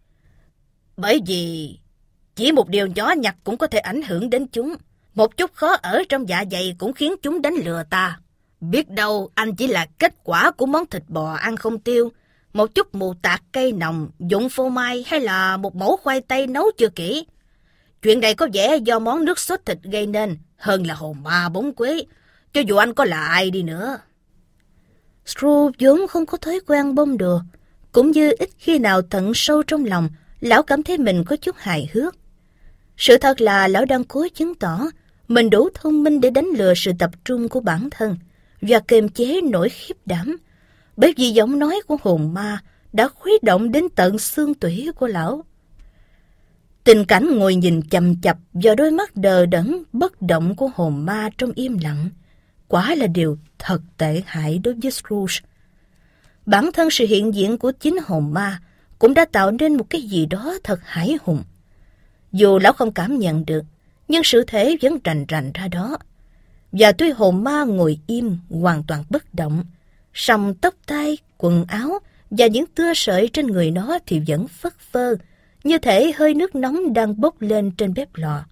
Bởi vì chỉ một điều nhỏ nhặt cũng có thể ảnh hưởng đến chúng. Một chút khó ở trong dạ dày cũng khiến chúng đánh lừa ta. Biết đâu anh chỉ là kết quả của món thịt bò ăn không tiêu, một chút mù tạt cây nồng, dụng phô mai hay là một mẩu khoai tây nấu chưa kỹ. Chuyện này có vẻ do món nước sốt thịt gây nên, hơn là hồn ma bóng quế, cho dù anh có là ai đi nữa. Scrooge vốn không có thói quen bông đùa, cũng như ít khi nào tận sâu trong lòng, lão cảm thấy mình có chút hài hước. Sự thật là lão đang cố chứng tỏ mình đủ thông minh để đánh lừa sự tập trung của bản thân và kiềm chế nỗi khiếp đảm, bởi vì giọng nói của hồn ma đã khuấy động đến tận xương tủy của lão. Tình cảnh ngồi nhìn chằm chằm vào đôi mắt đờ đẫn bất động của hồn ma trong im lặng quả là điều thật tệ hại đối với Scrooge. Bản thân sự hiện diện của chính hồn ma cũng đã tạo nên một cái gì đó thật hãi hùng. Dù lão không cảm nhận được, nhưng sự thể vẫn rành rành ra đó. Và tuy hồn ma ngồi im, hoàn toàn bất động, song tóc tai, quần áo và những tưa sợi trên người nó thì vẫn phất phơ, như thể hơi nước nóng đang bốc lên trên bếp lò.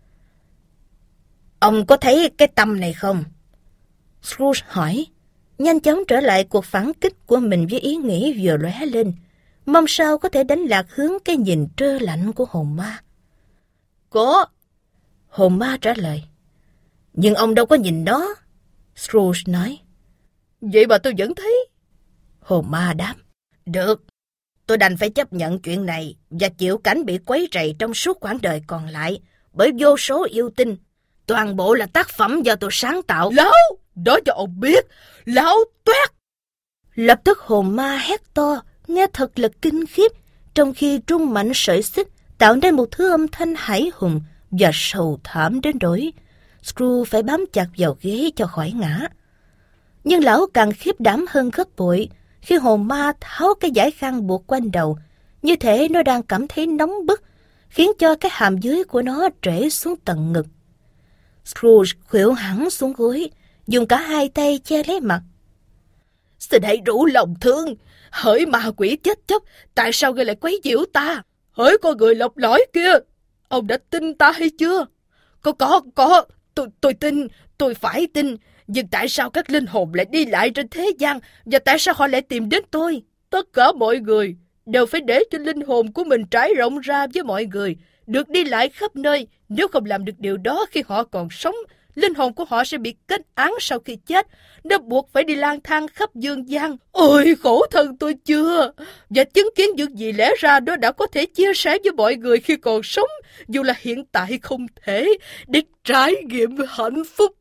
Ông có thấy cái tâm này không? Scrooge hỏi, nhanh chóng trở lại cuộc phản kích của mình với ý nghĩ vừa lóe lên, mong sao có thể đánh lạc hướng cái nhìn trơ lạnh của hồn ma. Có. Hồn ma trả lời. Nhưng ông đâu có nhìn đó. Scrooge nói. Vậy mà tôi vẫn thấy. Hồn ma đáp. Được, tôi đành phải chấp nhận chuyện này và chịu cảnh bị quấy rầy trong suốt quãng đời còn lại bởi vô số yêu tinh. Toàn bộ là tác phẩm do tôi sáng tạo. Lão, đó cho ông biết, lão toét. Lập tức hồn ma hét to, nghe thật là kinh khiếp, trong khi trung mạnh sợi xích tạo nên một thứ âm thanh hãi hùng và sầu thảm đến nỗi Scrooge phải bám chặt vào ghế cho khỏi ngã. Nhưng lão càng khiếp đảm hơn gấp bội khi hồn ma tháo cái dải khăn buộc quanh đầu, như thể nó đang cảm thấy nóng bức, khiến cho cái hàm dưới của nó trễ xuống tận ngực. Scrooge khuỵu hẳn xuống gối, dùng cả hai tay che lấy mặt. Xin hãy rủ lòng thương, hỡi ma quỷ chết chóc, tại sao ngươi lại quấy nhiễu ta? Hỡi con người lọc lõi kia, ông đã tin ta hay chưa? Có, có, có, tôi, tôi tin, tôi phải tin, nhưng tại sao các linh hồn lại đi lại trên thế gian, và tại sao họ lại tìm đến tôi? Tất cả mọi người đều phải để cho linh hồn của mình trải rộng ra với mọi người, được đi lại khắp nơi. Nếu không làm được điều đó khi họ còn sống, linh hồn của họ sẽ bị kết án sau khi chết. Nó buộc phải đi lang thang khắp dương gian. Ôi, khổ thân tôi chưa! Và chứng kiến những gì lẽ ra đó đã có thể chia sẻ với mọi người khi còn sống, dù là hiện tại không thể, để trải nghiệm hạnh phúc.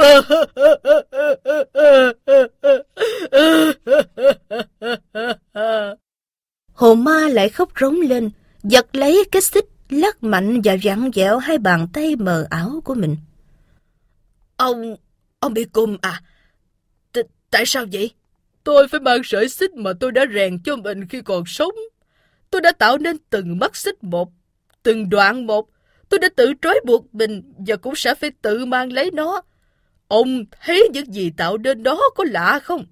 Hồn ma lại khóc rống lên, giật lấy cái xích, lắc mạnh và vặn vẹo hai bàn tay mờ ảo của mình. Ông, ông bị cùm à? T- tại sao vậy? Tôi phải mang sợi xích mà tôi đã rèn cho mình khi còn sống. Tôi đã tạo nên từng mắt xích một, từng đoạn một. Tôi đã tự trói buộc mình và cũng sẽ phải tự mang lấy nó. Ông thấy những gì tạo nên đó có lạ không?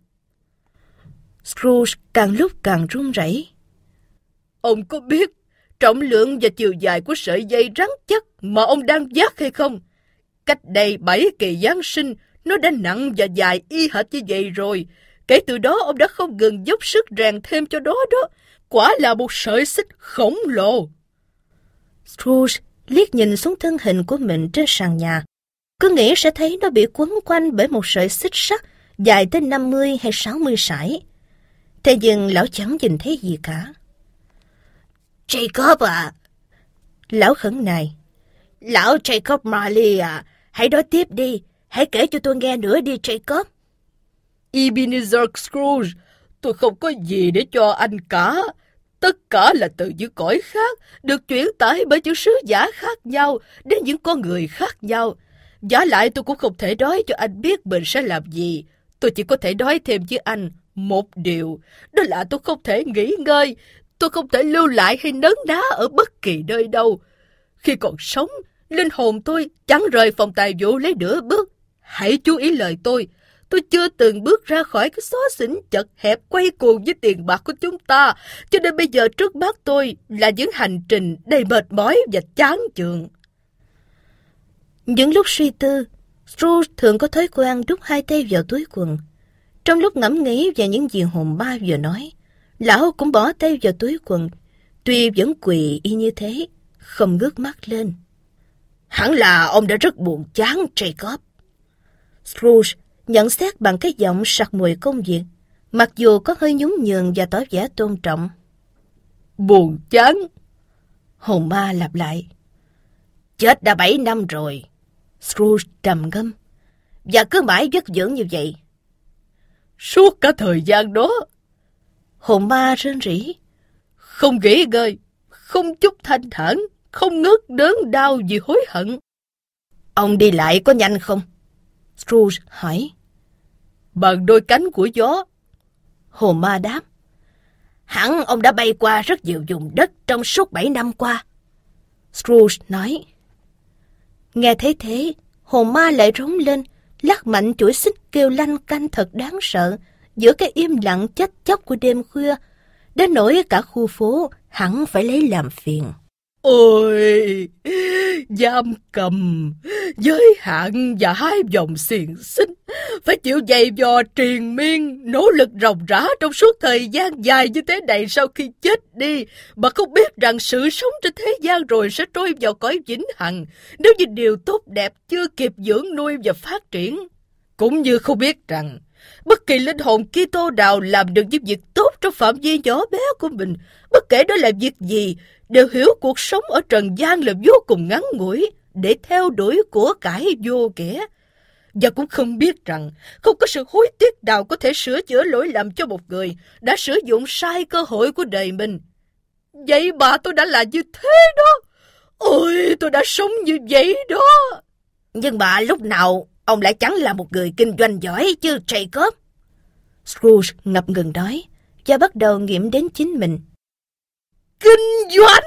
Scrooge càng lúc càng run rẩy. Ông có biết trọng lượng và chiều dài của sợi dây rắn chắc mà ông đang vác hay không? Cách đây bảy kỳ Giáng sinh, nó đã nặng và dài y hệt như vậy rồi. Kể từ đó ông đã không ngừng dốc sức rèn thêm cho đó đó. Quả là một sợi xích khổng lồ. Scrooge liếc nhìn xuống thân hình của mình trên sàn nhà, cứ nghĩ sẽ thấy nó bị quấn quanh bởi một sợi xích sắt dài tới năm mươi hay sáu mươi sải. Thế nhưng lão chẳng nhìn thấy gì cả. Jacob à! Lão khẩn nài. Lão Jacob Marley à! Hãy nói tiếp đi. Hãy kể cho tôi nghe nữa đi, Jacob. Ebenezer Scrooge, tôi không có gì để cho anh cả. Tất cả là từ những cõi khác, được chuyển tải bởi những sứ giả khác nhau đến những con người khác nhau. Vả lại tôi cũng không thể nói cho anh biết mình sẽ làm gì. Tôi chỉ có thể nói thêm với anh một điều, đó là tôi không thể nghỉ ngơi, tôi không thể lưu lại hay nấn ná ở bất kỳ nơi đâu. Khi còn sống, linh hồn tôi chẳng rời phòng tài vụ lấy nửa bước. Hãy chú ý lời tôi, tôi chưa từng bước ra khỏi cái xó xỉnh chật hẹp quay cuồng với tiền bạc của chúng ta, cho nên bây giờ trước mắt tôi là những hành trình đầy mệt mỏi và chán chường. Những lúc suy tư, Scrooge thường có thói quen đút hai tay vào túi quần. Trong lúc ngẫm nghĩ về những gì hồn ma vừa nói, lão cũng bỏ tay vào túi quần, tuy vẫn quỳ y như thế, không ngước mắt lên. Hẳn là ông đã rất buồn chán, Jacob. Scrooge nhận xét bằng cái giọng sặc mùi công việc, mặc dù có hơi nhún nhường và tỏ vẻ tôn trọng. Buồn chán? Hồn ma lặp lại. Chết đã bảy năm rồi. Scrooge trầm ngâm. Và cứ mãi vất vưởng như vậy. Suốt cả thời gian đó. Hồn ma rên rỉ. Không nghỉ ngơi, không chút thanh thản, không ngớt đớn đau vì hối hận. Ông đi lại có nhanh không? Scrooge hỏi. Bằng đôi cánh của gió. Hồn ma đáp. Hẳn ông đã bay qua rất nhiều vùng đất trong suốt bảy năm qua. Scrooge nói. Nghe thấy thế, hồn ma lại rống lên, lắc mạnh chuỗi xích kêu lanh canh thật đáng sợ giữa cái im lặng chết chóc của đêm khuya, đến nỗi cả khu phố hẳn phải lấy làm phiền. Ôi, giam cầm, giới hạn và hai vòng xiềng xích, phải chịu dày vò triền miên, nỗ lực ròng rã trong suốt thời gian dài như thế này sau khi chết đi, mà không biết rằng sự sống trên thế gian rồi sẽ trôi vào cõi vĩnh hằng nếu như điều tốt đẹp chưa kịp dưỡng nuôi và phát triển. Cũng như không biết rằng bất kỳ linh hồn Kitô nào làm được những việc tốt trong phạm vi nhỏ bé của mình, bất kể đó là việc gì, đều hiểu cuộc sống ở trần gian là vô cùng ngắn ngủi để theo đuổi của cải vô nghĩa. Và cũng không biết rằng không có sự hối tiếc nào có thể sửa chữa lỗi lầm cho một người đã sử dụng sai cơ hội của đời mình. Vậy mà tôi đã là như thế đó. Ôi, tôi đã sống như vậy đó. Nhưng mà lúc nào ông lại chẳng là một người kinh doanh giỏi chứ, Jacob? Scrooge ngập ngừng nói và bắt đầu nghiệm đến chính mình. Kinh doanh!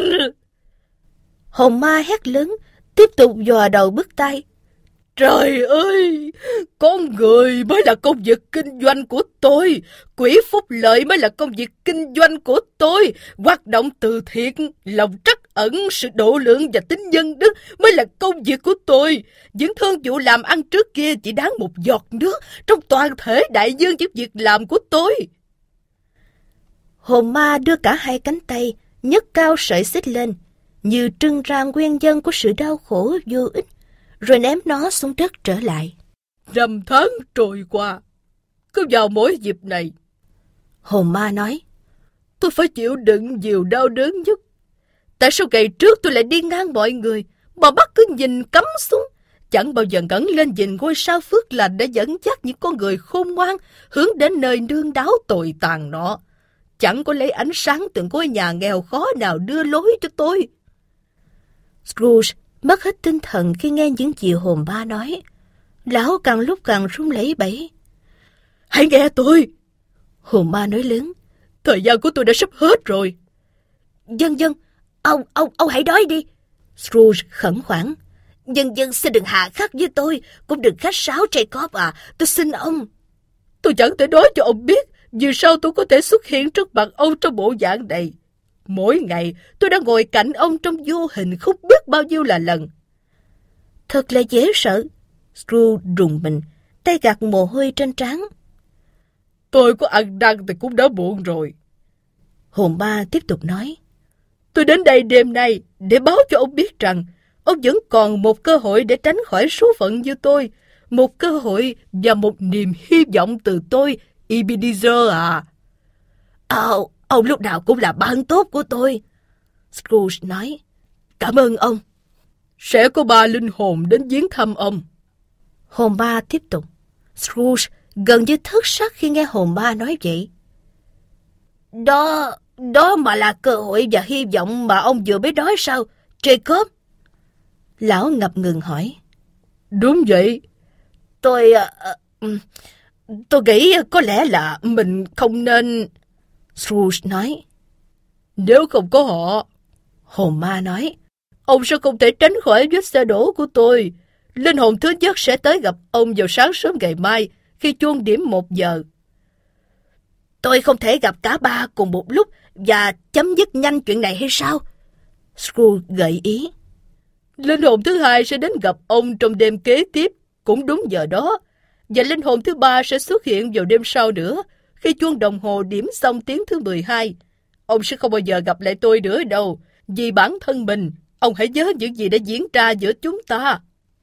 Hồn ma hét lớn, tiếp tục dò đầu bứt tai. Trời ơi, con người mới là công việc kinh doanh của tôi, quỹ phúc lợi mới là công việc kinh doanh của tôi, hoạt động từ thiện, lòng trắc ẩn, sự độ lượng và tính nhân đức mới là công việc của tôi. Những thương vụ làm ăn trước kia chỉ đáng một giọt nước trong toàn thể đại dương những việc làm của tôi. Hồn ma đưa cả hai cánh tay, nhấc cao sợi xích lên, như trưng ra nguyên nhân của sự đau khổ vô ích, rồi ném nó xuống đất trở lại. Năm tháng trôi qua, cứ vào mỗi dịp này, hồn ma nói, tôi phải chịu đựng nhiều đau đớn nhất. Tại sao ngày trước tôi lại đi ngang mọi người, mà mắt cứ nhìn cắm xuống, chẳng bao giờ ngẩng lên nhìn ngôi sao phước lành để dẫn dắt những con người khôn ngoan hướng đến nơi nương đáo tồi tàn nọ. Chẳng có lấy ánh sáng từ ngôi nhà nghèo khó nào đưa lối cho tôi. Scrooge mất hết tinh thần khi nghe những gì hồn ma nói. Lão càng lúc càng run lẩy bẩy. Hãy nghe tôi, hồn ma nói lớn. Thời gian của tôi đã sắp hết rồi. Dân dân, ông, ông, ông hãy nói đi. Scrooge khẩn khoản. Dân dân xin đừng hạ khắc với tôi, cũng đừng khách sáo Jacob à, tôi xin ông. Tôi chẳng thể nói cho ông biết vì sao tôi có thể xuất hiện trước mặt ông trong bộ dạng này. Mỗi ngày tôi đã ngồi cạnh ông trong vô hình không biết bao nhiêu là lần. Thật là dễ sợ. Scrooge rùng mình, tay gạt mồ hôi trên trán. Tôi có ăn năn thì cũng đã muộn rồi. Hồn ma tiếp tục nói. Tôi đến đây đêm nay để báo cho ông biết rằng ông vẫn còn một cơ hội để tránh khỏi số phận như tôi. Một cơ hội và một niềm hy vọng từ tôi, Ebenezer à. Ồ, ông lúc nào cũng là bạn tốt của tôi. Scrooge nói. Cảm ơn ông. Sẽ có ba linh hồn đến viếng thăm ông. Hồn ma tiếp tục. Scrooge gần như thất sắc khi nghe hồn ma nói vậy. Đó, đó mà là cơ hội và hy vọng mà ông vừa mới nói sao, Jacob? Lão ngập ngừng hỏi. Đúng vậy. Tôi... Uh, tôi nghĩ có lẽ là mình không nên... Scrooge nói. Nếu không có họ, hồn ma nói, ông sẽ không thể tránh khỏi vết xe đổ của tôi. Linh hồn thứ nhất sẽ tới gặp ông vào sáng sớm ngày mai khi chuông điểm một giờ. Tôi không thể gặp cả ba cùng một lúc và chấm dứt nhanh chuyện này hay sao? Scrooge gợi ý. Linh hồn thứ hai sẽ đến gặp ông trong đêm kế tiếp, cũng đúng giờ đó. Và linh hồn thứ ba sẽ xuất hiện vào đêm sau nữa, khi chuông đồng hồ điểm xong tiếng thứ mười hai. Ông sẽ không bao giờ gặp lại tôi nữa đâu. Vì bản thân mình, ông hãy nhớ những gì đã diễn ra giữa chúng ta.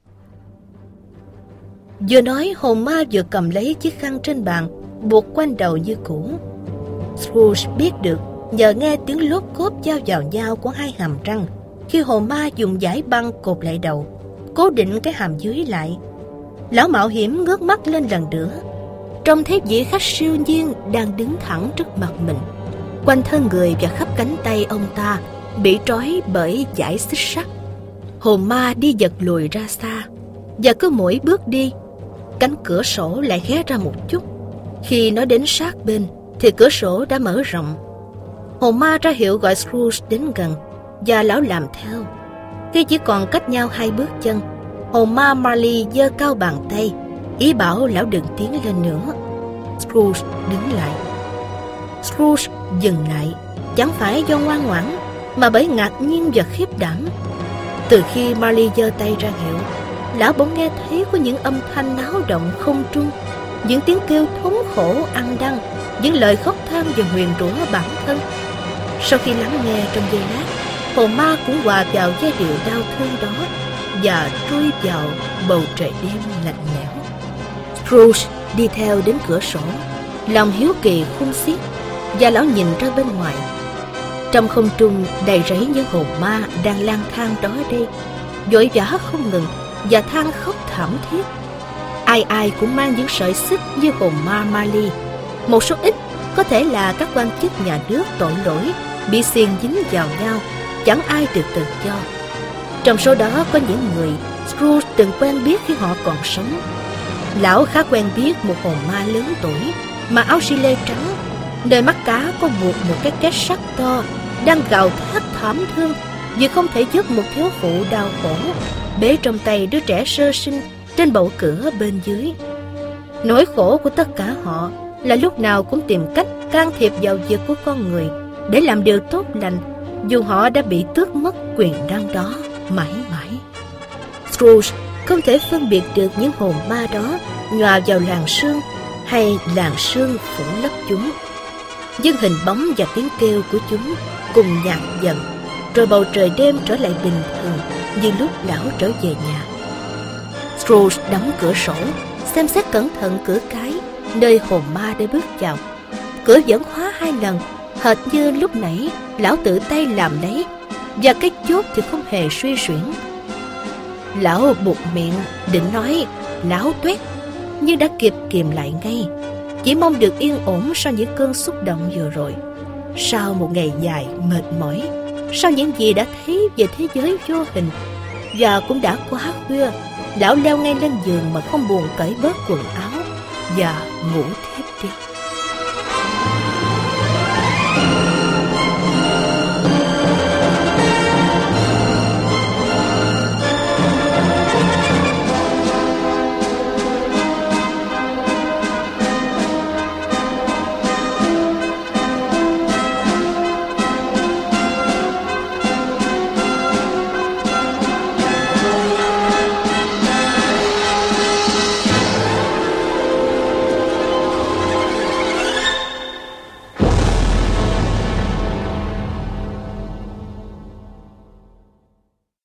Vừa nói, hồn ma vừa cầm lấy chiếc khăn trên bàn, buộc quanh đầu như cũ. Scrooge biết được nhờ nghe tiếng lốp cốp giao vào nhau của hai hàm răng khi hồn ma dùng dải băng cột lại đầu, cố định cái hàm dưới lại. Lão mạo hiểm ngước mắt lên lần nữa, trông thấy vị khách siêu nhiên đang đứng thẳng trước mặt mình. Quanh thân người và khắp cánh tay ông ta bị trói bởi dải xích sắt. Hồn ma đi giật lùi ra xa, và cứ mỗi bước đi, cánh cửa sổ lại hé ra một chút. Khi nó đến sát bên thì cửa sổ đã mở rộng. Hồn ma ra hiệu gọi Scrooge đến gần, và lão làm theo. Khi chỉ còn cách nhau hai bước chân, hồn ma Marley giơ cao bàn tay, ý bảo lão đừng tiến lên nữa. Scrooge đứng lại. Scrooge dừng lại, chẳng phải do ngoan ngoãn, mà bởi ngạc nhiên và khiếp đảm. Từ khi Marley giơ tay ra hiệu, lão bỗng nghe thấy có những âm thanh náo động không trung, những tiếng kêu thống khổ ăn đăn, những lời khóc than và nguyền rủa bản thân. Sau khi lắng nghe trong giây lát, hồn ma cũng hòa vào giai điệu đau thương đó và trôi vào bầu trời đêm lạnh lẽo. Scrooge đi theo đến cửa sổ, lòng hiếu kỳ khôn xiết, và lão nhìn ra bên ngoài. Trong không trung đầy rẫy những hồn ma đang lang thang đó đây, vội vã không ngừng và than khóc thảm thiết. Ai ai cũng mang những sợi xích như hồn ma Marley. Một số ít có thể là các quan chức nhà nước tội lỗi bị xiềng dính vào nhau, chẳng ai được tự do. Trong số đó có những người Scrooge từng quen biết khi họ còn sống. Lão khá quen biết một hồn ma lớn tuổi, mà áo gilet trắng, nơi mắt cá có buộc một cái két sắt to, đang gào thét thảm thương vì không thể giúp một thiếu phụ đau khổ bế trong tay đứa trẻ sơ sinh trên bậu cửa bên dưới. Nỗi khổ của tất cả họ là lúc nào cũng tìm cách can thiệp vào việc của con người để làm điều tốt lành, dù họ đã bị tước mất quyền năng đó mãi mãi. Scrooge không thể phân biệt được những hồn ma đó nhòa vào làn sương hay làn sương phủ lấp chúng. Nhưng hình bóng và tiếng kêu của chúng cùng nhạt dần, rồi bầu trời đêm trở lại bình thường như lúc lão trở về nhà. Scrooge đóng cửa sổ, xem xét cẩn thận cửa cái nơi hồn ma đã bước vào. Cửa vẫn khóa hai lần, hệt như lúc nãy lão tự tay làm lấy, và cái chốt thì không hề suy xuyển. Lão buột miệng định nói láo toét, nhưng đã kịp kìm lại ngay, chỉ mong được yên ổn sau những cơn xúc động vừa rồi. Sau một ngày dài mệt mỏi, sau những gì đã thấy về thế giới vô hình, và cũng đã quá khuya, lão leo ngay lên giường mà không buồn cởi bớt quần áo và ngủ thiếp đi.